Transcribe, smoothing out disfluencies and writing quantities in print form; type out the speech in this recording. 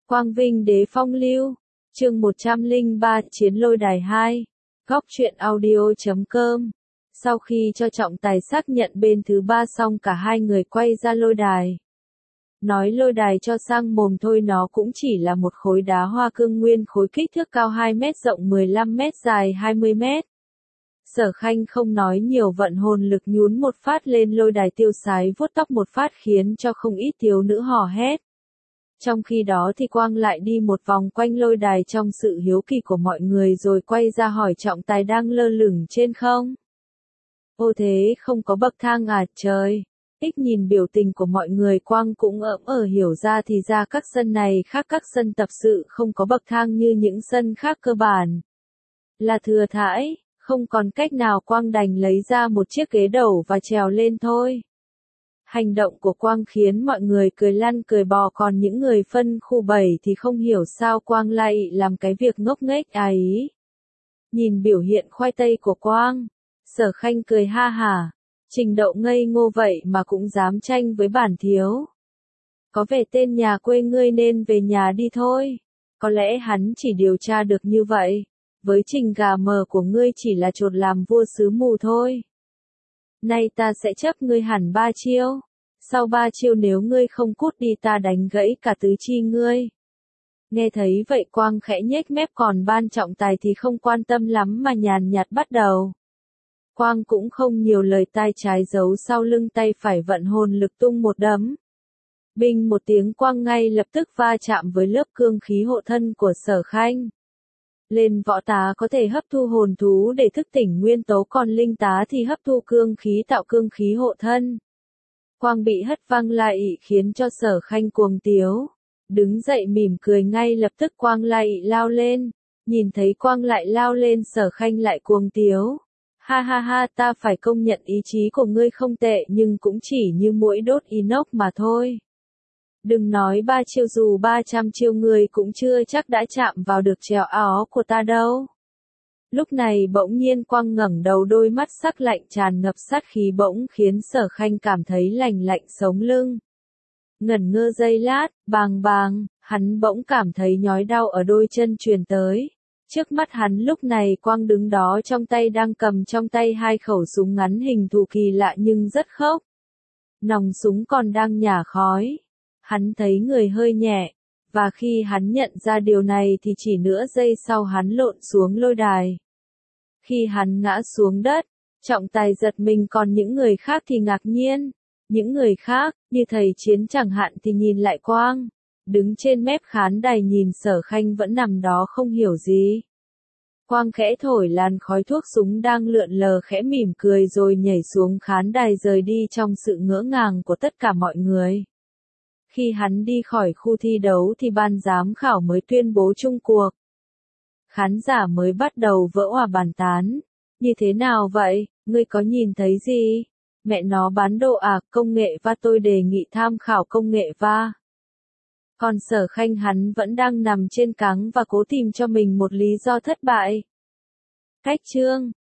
Quang Vinh Đế Phong Lưu, chương 103 Chiến Lôi Đài 2, Góc truyện audio.com. Sau khi cho trọng tài xác nhận bên thứ ba xong, cả hai người quay ra lôi đài. Nói lôi đài cho sang mồm thôi, nó cũng chỉ là một khối đá hoa cương nguyên khối kích thước cao 2 mét, rộng 15 mét, dài 20 mét. Sở Khanh không nói nhiều, vận hồn lực nhún một phát lên lôi đài, tiêu sái vuốt tóc một phát khiến cho không ít thiếu nữ hò hét. Trong khi đó thì Quang lại đi một vòng quanh lôi đài trong sự hiếu kỳ của mọi người, rồi quay ra hỏi trọng tài đang lơ lửng trên không. Ô thế không có bậc thang à? Trời! Ích nhìn biểu tình của mọi người, Quang cũng hiểu ra thì ra các sân này khác các sân tập sự, không có bậc thang như những sân khác, cơ bản là thừa thãi, không còn cách nào Quang đành lấy ra một chiếc ghế đầu và trèo lên thôi. Hành động của Quang khiến mọi người cười lăn cười bò, còn những người phân khu 7 thì không hiểu sao Quang lại làm cái việc ngốc nghếch ấy. Nhìn biểu hiện khoai tây của Quang, Sở Khanh cười ha hả, trình độ ngây ngô vậy mà cũng dám tranh với bản thiếu. Có vẻ tên nhà quê ngươi nên về nhà đi thôi. Có lẽ hắn chỉ điều tra được như vậy. Với trình gà mờ của ngươi chỉ là chột làm vua xứ mù thôi. Nay ta sẽ chấp ngươi hẳn 3 chiêu. Sau 3 chiêu nếu ngươi không cút đi ta đánh gãy cả tứ chi ngươi. Nghe thấy vậy Quang khẽ nhếch mép, còn ban trọng tài thì không quan tâm lắm mà nhàn nhạt bắt đầu. Quang cũng không nhiều lời, tay trái giấu sau lưng, tay phải vận hồn lực tung một đấm. Binh một tiếng, Quang ngay lập tức va chạm với lớp cương khí hộ thân của Sở Khanh. Lên võ tá có thể hấp thu hồn thú để thức tỉnh nguyên tố, còn linh tá thì hấp thu cương khí tạo cương khí hộ thân. Quang bị hất văng lại khiến cho Sở Khanh cuồng tiếu. Đứng dậy mỉm cười, ngay lập tức Quang lại lao lên. Nhìn thấy Quang lại lao lên, Sở Khanh lại cuồng tiếu. Ha ha ha, ta phải công nhận ý chí của ngươi không tệ, nhưng cũng chỉ như muỗi đốt inox mà thôi. Đừng nói 3 chiêu, dù 300 chiêu ngươi cũng chưa chắc đã chạm vào được trèo áo của ta đâu. Lúc này bỗng nhiên Quang ngẩng đầu, đôi mắt sắc lạnh tràn ngập sát khí bỗng khiến Sở Khanh cảm thấy lành lạnh sống lưng. Ngẩn ngơ giây lát, bàng bàng, hắn bỗng cảm thấy nhói đau ở đôi chân truyền tới. Trước mắt hắn lúc này Quang đứng đó, trong tay đang cầm trong tay 2 khẩu súng ngắn hình thù kỳ lạ nhưng rất khốc. Nòng súng còn đang nhả khói. Hắn thấy người hơi nhẹ, và khi hắn nhận ra điều này thì chỉ nửa giây sau hắn lộn xuống lôi đài. Khi hắn ngã xuống đất, trọng tài giật mình, còn những người khác thì ngạc nhiên. Những người khác, như thầy Chiến chẳng hạn, thì nhìn lại Quang. Đứng trên mép khán đài nhìn Sở Khanh vẫn nằm đó không hiểu gì. Quang khẽ thổi làn khói thuốc súng đang lượn lờ, khẽ mỉm cười rồi nhảy xuống khán đài, rời đi trong sự ngỡ ngàng của tất cả mọi người. Khi hắn đi khỏi khu thi đấu thì ban giám khảo mới tuyên bố chung cuộc. Khán giả mới bắt đầu vỡ òa bàn tán. Như thế nào vậy, ngươi có nhìn thấy gì? Mẹ nó bán đồ à, công nghệ va, tôi đề nghị tham khảo công nghệ va. Còn Sở Khanh hắn vẫn đang nằm trên cáng và cố tìm cho mình một lý do thất bại. Cách chương